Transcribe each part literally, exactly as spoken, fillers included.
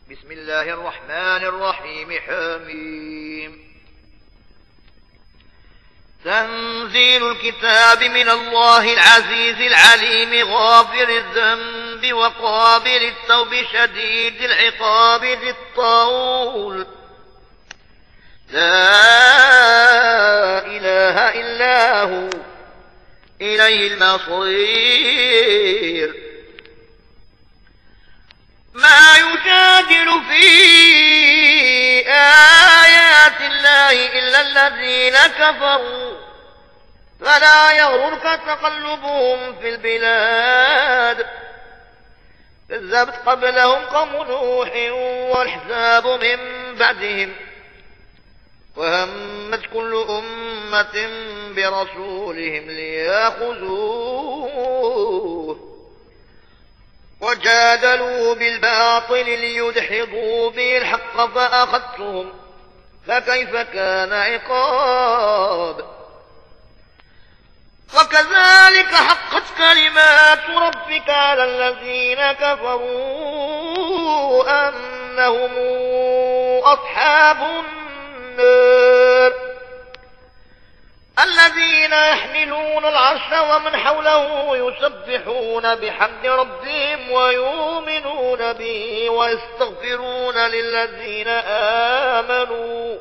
بسم الله الرحمن الرحيم. حميم. تنزيل الكتاب من الله العزيز العليم غافر الذنب وقابل التوب شديد العقاب ذي الطول. لا إله إلا هو إليه المصير. ما يجادل في آيات الله إلا الذين كفروا فلا يغررك تقلبهم في البلاد. كذبت قبلهم قوم نوح والأحزاب من بعدهم وهمت كل أمة برسولهم ليأخذوه وجادلوا بالباطل ليدحضوا به الحق فأخذتهم فكيف كان عقاب. وكذلك حقت كلمات ربك على الذين كفروا أنهم أصحاب النار الذين يحملون العرش ومن حوله يسبحون بحمد ربهم ويؤمنون به ويستغفرون للذين آمنوا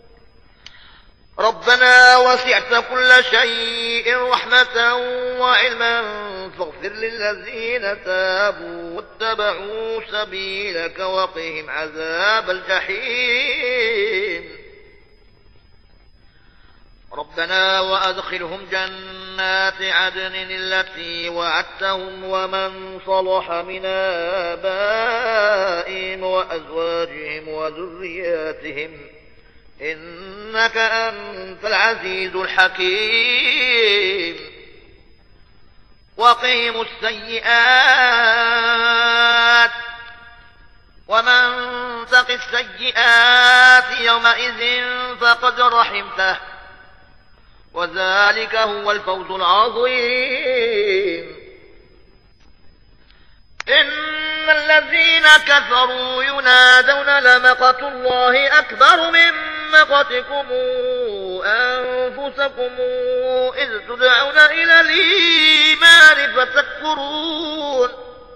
ربنا وسعت كل شيء رحمة وعلما فاغفر للذين تابوا واتبعوا سبيلك وقهم عذاب الجحيم. ربنا وأدخلهم جنات عدن التي وعدتهم ومن صلح من آبائهم وأزواجهم وذرياتهم إنك أنت العزيز الحكيم. وقهم السيئات ومن تق السيئات يومئذ فقد رحمته وذلك هو الفوز العظيم. إن الذين كفروا ينادون لمقت الله أكبر من مقتكم أنفسكم إذ تدعون إلى الإيمان فتكفرون.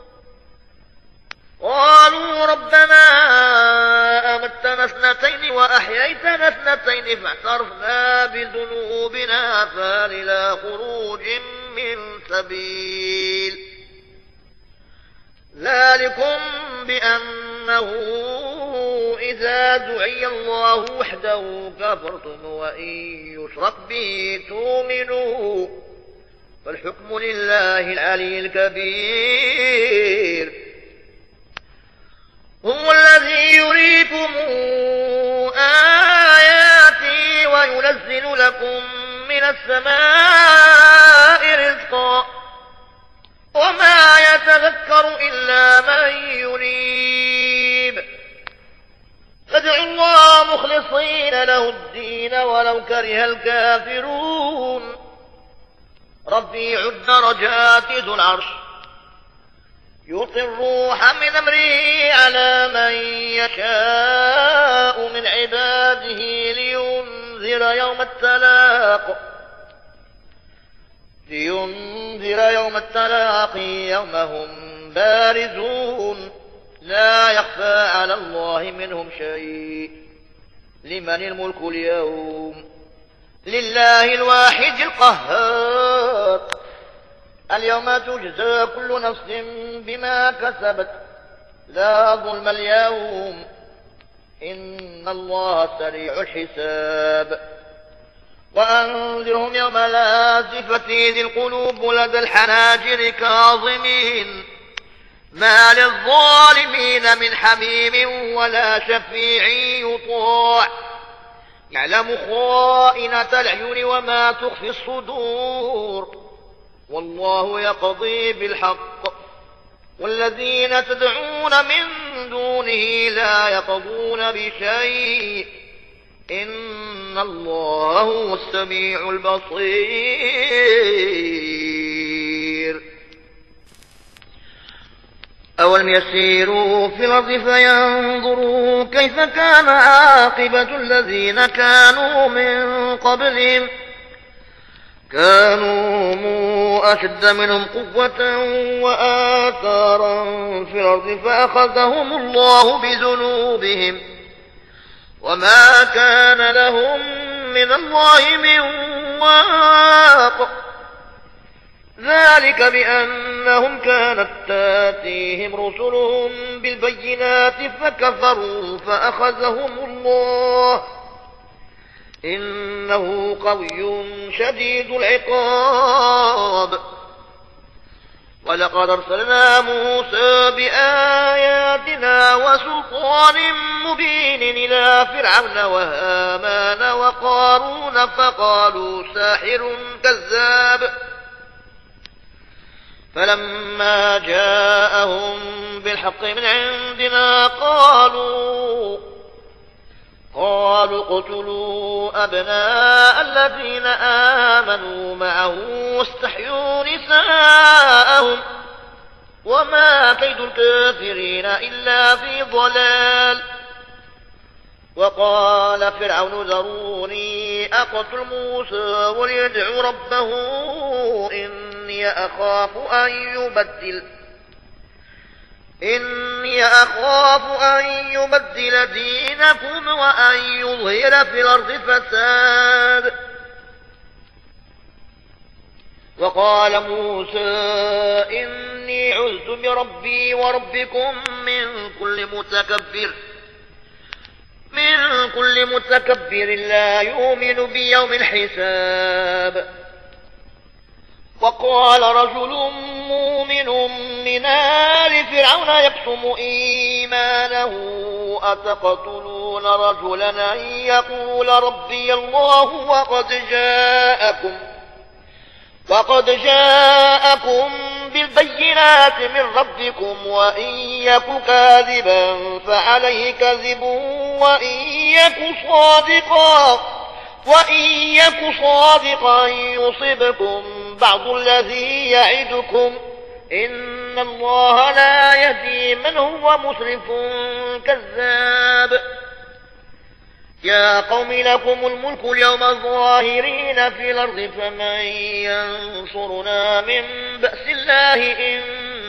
قالوا ربنا أمتنا اثنتين وأحييتنا اثنتين فاعترفنا بذنوبنا فهل إلى خروج من سبيل. ذلكم بأنه إذا دعي الله وحده كفرتم وإن يشرك به تؤمنوا فالحكم لله العلي الكبير. هو الذي يريكم آياتي وينزل لكم من السماء رزقا وما يتذكر إلا من ينيب. فادعوا الله مخلصين له الدين ولو كره الكافرون. رفيع الدرجات ذو العرش يلقي الروح من أمره على من يشاء من عباده لينذر يوم التلاق لينذر يوم التلاقي يوم هم بارزون لا يخفى على الله منهم شيء. لمن الملك اليوم؟ لله الواحد القهار. اليوم تجزى كل نفس بما كسبت لا ظلم اليوم إن الله سريع الحساب. وأنذرهم يوم الآزفة إذ القلوب لدى الحناجر كاظمين ما للظالمين من حميم ولا شفيع يطاع يعلم خائنة الأعين وما تخفي الصدور والله يقضي بالحق والذين تدعون من دونه لا يقضون بشيء إن الله هو السميع البصير. أولم يسيروا في الأرض فينظروا كيف كان عاقبة الذين كانوا من قبلهم كانوا أشد منهم قوة وآثارا في الأرض فأخذهم الله بذنوبهم وما كان لهم من الله من واق ذلك بأنهم كانت تاتيهم رسلهم بالبينات فكفروا فأخذهم الله إنه قوي شديد العقاب ولقد أرسلنا موسى بآياتنا وسلطان مبين إلى فرعون وهامان وقارون فقالوا ساحر كذاب فلما جاءهم بالحق من عندنا قالوا قالوا اقتلوا أبناء الذين آمنوا معه واستحيوا نساءهم وما كيد الكافرين إلا في ضلال وقال فرعون ذروني أقتل موسى وليدع ربه إني أخاف أن يبدل إني أخاف أن يبدل دينكم وأن يظهر في الأرض فساد وقال موسى إني عذت بربي وربكم من كل متكبر من كل متكبر لا يؤمن بيوم الحساب وقال رجل مؤمن من آل فرعون يكتم إيمانه أتقتلون رجلا أن يقول ربي الله وقد جاءكم وقد جاءكم بالبينات من ربكم وإن يك كاذبا فعليه كذب وإن يك صادقا وإن يك صادقا يصبكم بعض الذي يعدكم إن الله لا يهدي من هو مسرف كذاب يا قوم لكم الملك اليوم ظاهرين في الأرض فمن ينصرنا من بأس الله إن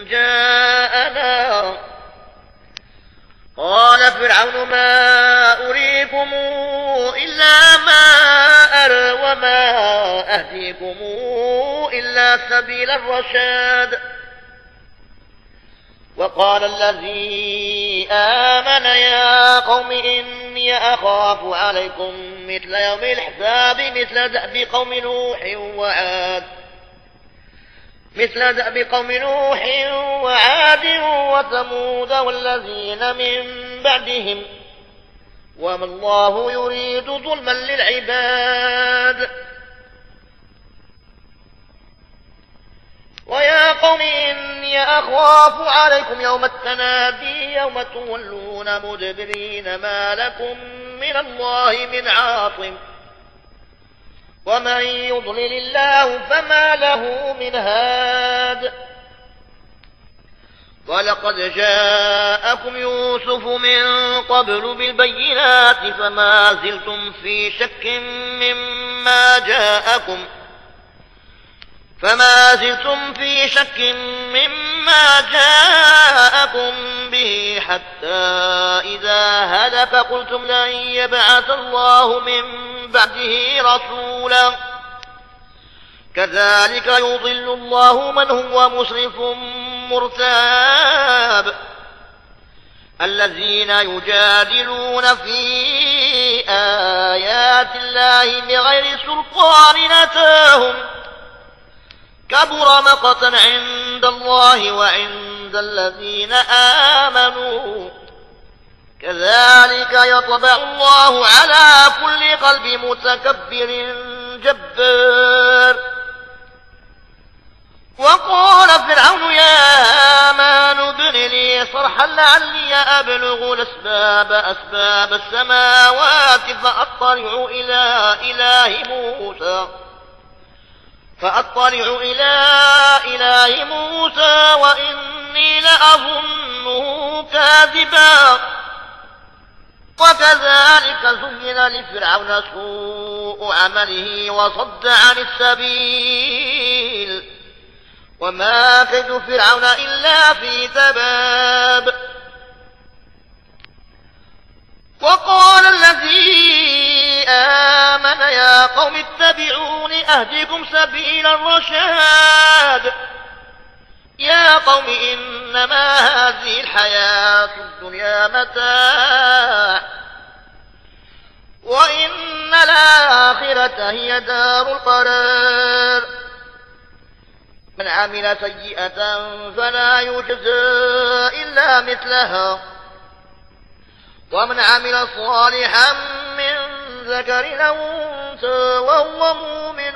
جاءنا قال فرعون ما أريكم إلا ما أرى وما أهديكم إلا سبيل الرشاد وقال الذي آمن يا قوم إني أخاف عليكم مثل يوم الحساب مثل دأب قوم نوح وعاد مثل دأب قوم نوح وعاد وثمود والذين من بعدهم وما الله يريد ظلما للعباد ويا قوم إني أخاف عليكم يوم التنادي يوم تولون مدبرين ما لكم من الله من عاصم ومن يضلل الله فما له من هاد ولقد جاءكم يوسف من قبل بالبينات فما زلتم في شك مما جاءكم فما زلتم في شك مما جاءكم به حتى إذا هلك قلتم لن يبعث الله من بعده رسولا كذلك يضل الله من هو مسرف مرتاب الذين يجادلون في آيات الله بغير سلطان أتاهم كبر مقتا عند الله وعند الذين آمنوا كذلك يطبع الله على كل قلب متكبر جبار وقال فرعون يا هامان ابن لي صرحا لعلي أبلغ الأسباب أسباب السماوات فأطلع إلى إله موسى فأطلع إلى إله موسى وإني لأظن وظنه كاذبا وكذلك زين لفرعون سوء عمله وصد عن السبيل وما كيد فرعون إلا في تباب. وقال الذي آمن يا قوم اتبعون أهدكم سبيل الرشاد يا قوم إنما هذه الحياة الدنيا متاع وإن الآخرة هي دار القرار. من عمل سيئة فلا يجزى إلا مثلها ومن عمل صالحا من ذكر أو أنثى وهو مؤمن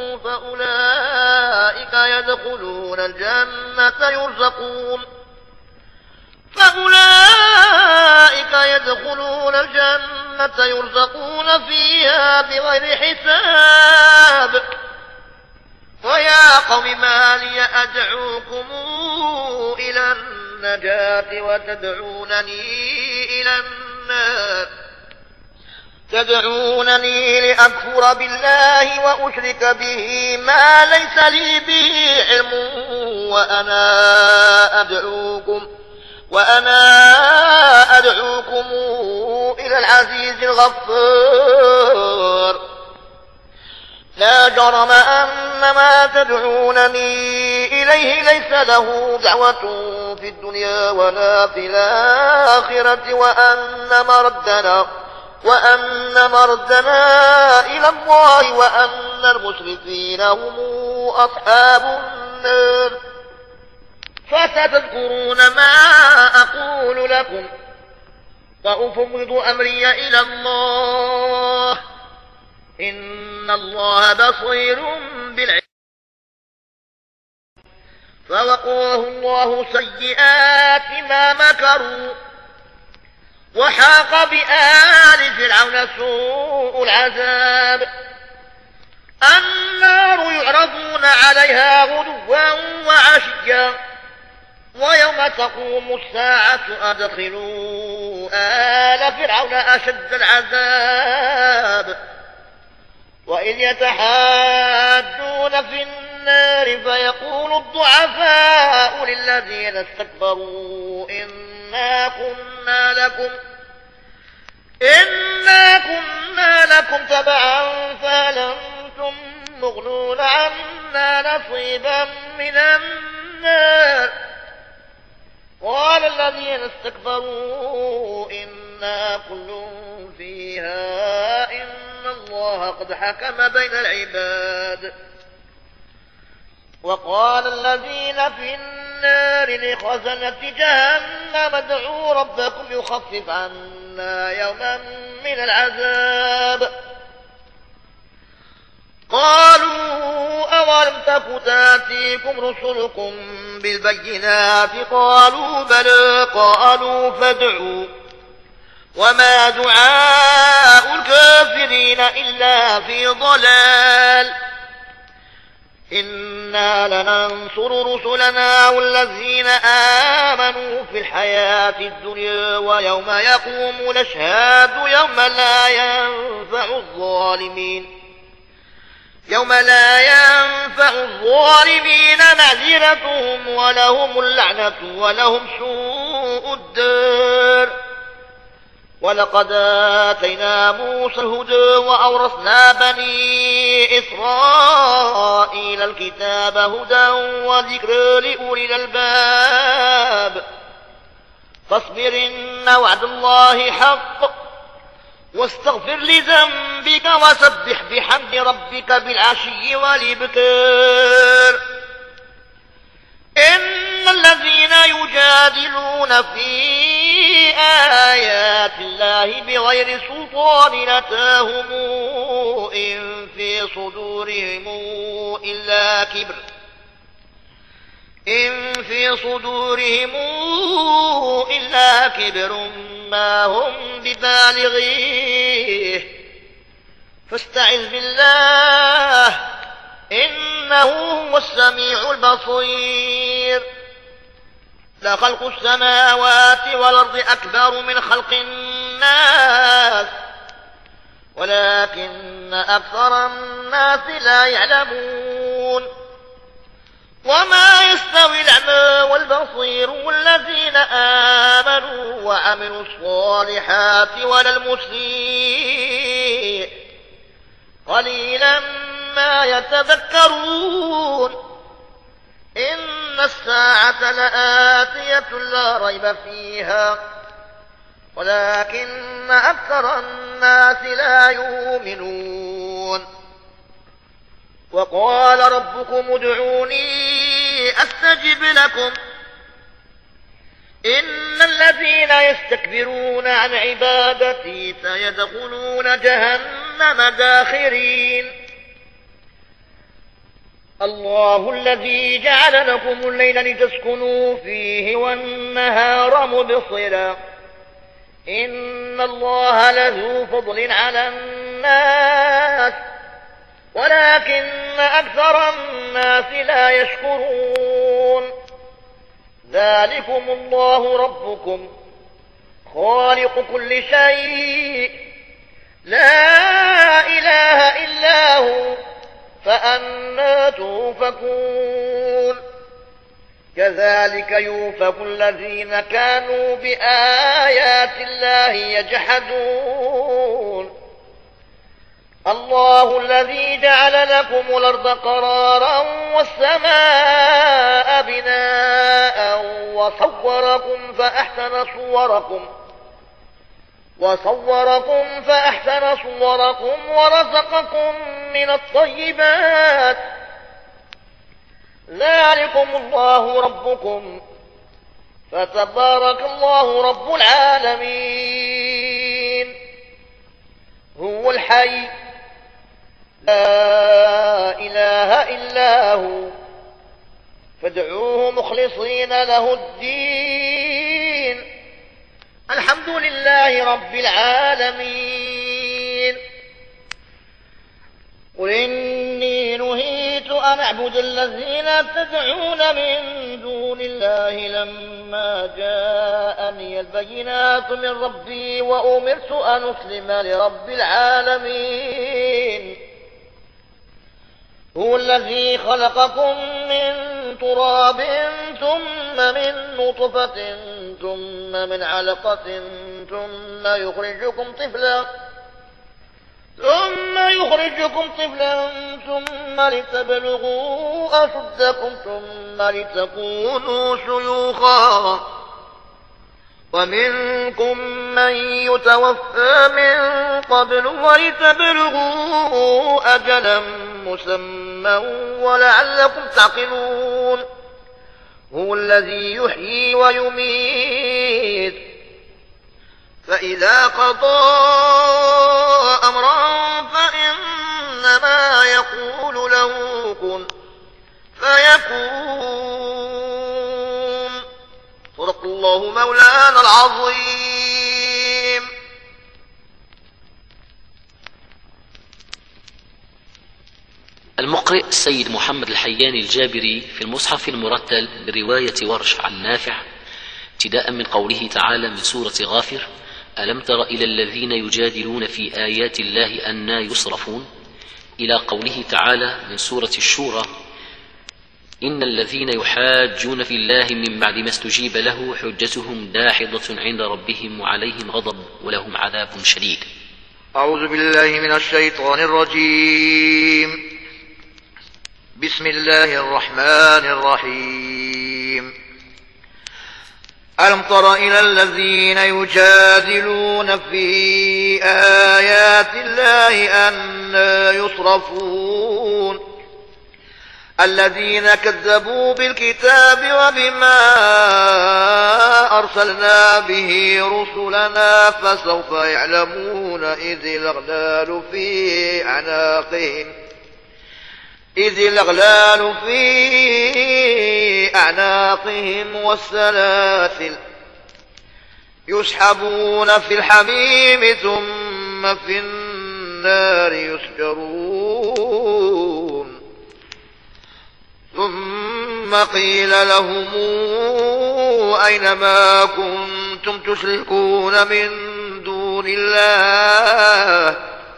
فأولئك يدخلون الجنة يرزقون فأولئك يدخلون الجنة يرزقون فيها بغير حساب. ويا قوم ما لي أدعوكم إلى النجاة وتدعونني إلى النار تدعونني لأكفر بالله وأشرك به ما ليس لي به علم وأنا أدعوكم وأنا أدعوكم إلى العزيز الغفار. لا جرم أن ما تدعونني إليه ليس له دعوة في الدنيا ولا في الآخرة وأن مردنا وأن مردنا إلى الله وأن المسرفين هم أصحاب النار. فستذكرون ما أقول لكم وأفوض أمري إلى الله إن الله بصير بالعباد. فوقاه الله سيئات ما مكروا وحاق بآل فرعون سوء العذاب. النار يعرضون عليها غدوا وعشيا ويوم تقوم الساعة أدخلوا آل فرعون أشد العذاب. وإذ يتحاجون في النار فيقول الضعفاء للذين استكبروا إنا كنا لكم إنا كنا لكم تبعا فهل أنتم مغنون عنا نصيبا من النار. قال الذين استكبروا إنا كل فيها إن الله قد حكم بين العباد. وقال الذين في النار لخزنة جهنم ادعوا ربكم يخفف عنا يوما من العذاب. قالوا أولم تك تأتيكم رسلكم بالبينات قالوا بلى قالوا فادعوا وما دعاء الكافرين إلا في ضلال. إنا لننصر رسلنا والذين آمنوا في الحياة الدنيا ويوم يقوم الأشهاد يوم لا ينفع الظالمين يوم لا ينفع الظالمين معذرتهم ولهم اللعنة ولهم سوء الدار. ولقد آتينا موسى الهدى وأورثنا بني إسرائيل الكتاب هدى وذكر لأولي الألباب. فاصبر إن وعد الله حق واستغفر لذنبك وسبح بحمد ربك بالعشي والإبكار. إن الذين يجادلون في آيات الله بغير سلطان أتاهم إن في صدورهم إلا كبر إن في صدورهم إلا كبر ما هم ببالغيه فاستعذ بالله إنه هو السميع البصير. لخلق السماوات والأرض أكبر من خلق الناس ولكن أكثر الناس لا يعلمون وما يستوي الأعمى والبصير والذين آمنوا وعملوا الصالحات ولا المسيء قليلا ما يتذكرون إن الساعة لآتية لا ريب فيها ولكن أكثر الناس لا يؤمنون وقال ربكم ادعوني أستجب لكم إن الذين يستكبرون عن عبادتي سيدخلون جهنم داخرين الله الذي جعل لكم الليل لتسكنوا فيه والنهار مبصرا إن الله لذو فضل على الناس ولكن أكثر الناس لا يشكرون ذلكم الله ربكم خالق كل شيء لا إله إلا هو فأنى توفكون كذلك يوفك الذين كانوا بآيات الله يجحدون الله الذي جعل لكم الأرض قرارا والسماء بناء وصوركم فأحسن صوركم وصوركم فأحسن صوركم ورزقكم من الطيبات ذلكم الله ربكم فتبارك الله رب العالمين هو الحي لا إله إلا هو فادعوه مخلصين له الدين الحمد لله رب العالمين قل إني نهيت أن أعبد الذين تدعون من دون الله لما جاءني البينات من ربي وأمرت أن أسلم لرب العالمين هو الذي خلقكم من تراب ثم من نطفة ثم من علقة ثم يخرجكم طفلا ثم يخرجكم طفلا ثم لتبلغوا أشدكم ثم لتكونوا شيوخا ومنكم من يتوفى من قبل ولتبلغوا أجلا مسمى ولعلكم تعقلون هو الذي يحيي ويميت فإذا قضى أمرا فإنما يقول له كن فيكون صدق الله مولانا العظيم. المقرئ السيد محمد الحياني الجابري في المصحف المرتل برواية ورش عن نافع ابتداء من قوله تعالى من سورة غافر ألم تر إلى الذين يجادلون في آيات الله أنى يصرفون إلى قوله تعالى من سورة الشورى إن الذين يحاجون في الله من بعد ما استجيب له حجتهم داحضة عند ربهم وعليهم غضب ولهم عذاب شديد. أعوذ بالله من الشيطان الرجيم. بسم الله الرحمن الرحيم. ألم تر إلى الذين يجادلون في آيات الله أنى يصرفون الذين كذبوا بالكتاب وبما أرسلنا به رسلنا فسوف يعلمون إذ الأغلال في أعناقهم إذ الأغلال في أعناقهم والسلاسل يسحبون في الحميم ثم في النار يسجرون ثم قيل لهم ادعوا أينما كنتم تشركون من دون الله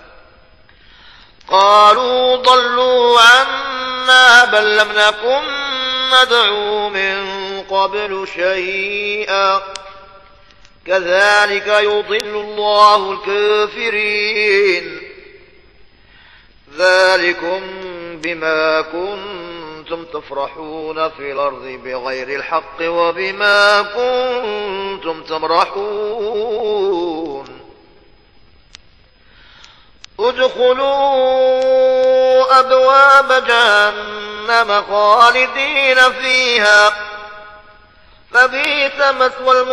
قالوا ضلوا عنا بل لم نكن ندعو من قبل شيئا كذلك يضل الله الكافرين ذلكم بما كنتم تفرحون في الأرض بغير الحق وبما كنتم تمرحون ادخلوا أبواب جهنم خالدين فيها فبئس مثوى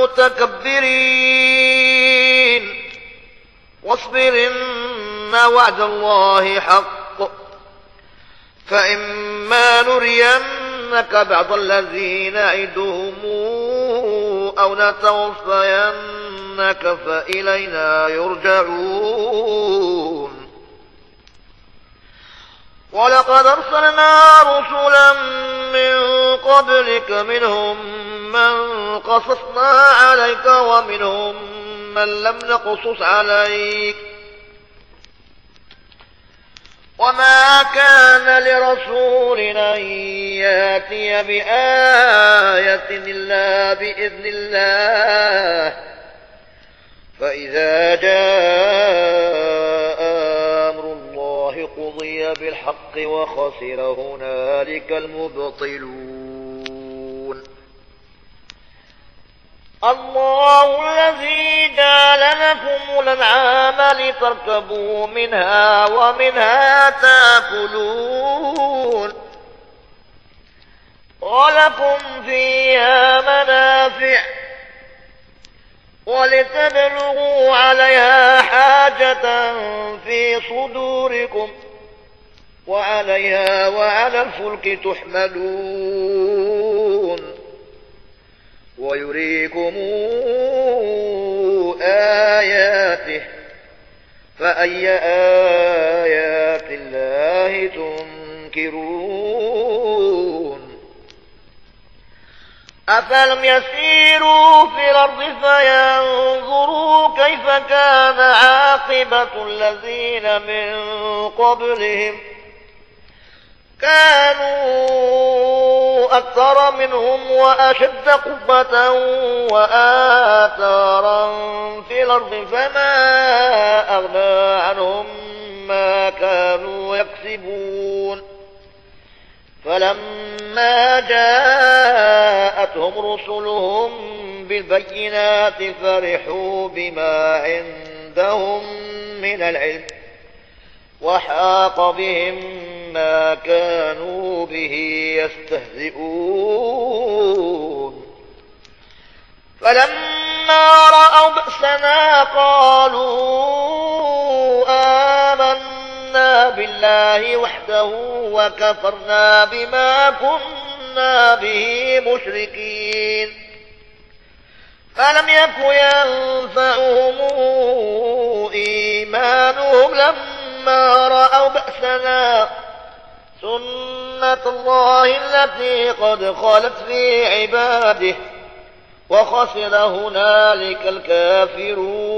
المتكبرين واصبر إن وعد الله حق فإما نرينك بعض الذين نعدهم أو نتوفينك فإلينا يرجعون ولقد أرسلنا رسلا من قبلك منهم من قصصنا عليك ومنهم من لم نقصص عليك وما كان لرسول أن يأتي بآية إلا بإذن الله فإذا جاء أمر الله قضي بالحق وخسر هنالك المبطلون الله الذي جعل لكم الأنعام لتركبوا منها ومنها تأكلون ولكم فيها منافع ولتبلغوا عليها حاجة في صدوركم وعليها وعلى الفلك تحملون ويريكم آياته فأي آيات الله تنكرون أفلم يسيروا في الأرض فينظروا كيف كان عاقبة الذين من قبلهم كانوا أكثر منهم وأشد قوة وآثارا في الأرض فما أغنى عنهم ما كانوا يكسبون فلما جاءتهم رسلهم بالبينات فرحوا بما عندهم من العلم وحاق بهم ما كانوا به يستهزئون فلما رأوا بأسنا قالوا آمنا بالله وحده وكفرنا بما كنا به مشركين فلم يك ينفعهم إيمانهم لما رأوا بأسنا سنة الله التي قد خلت في عباده وخسر هنالك الكافرون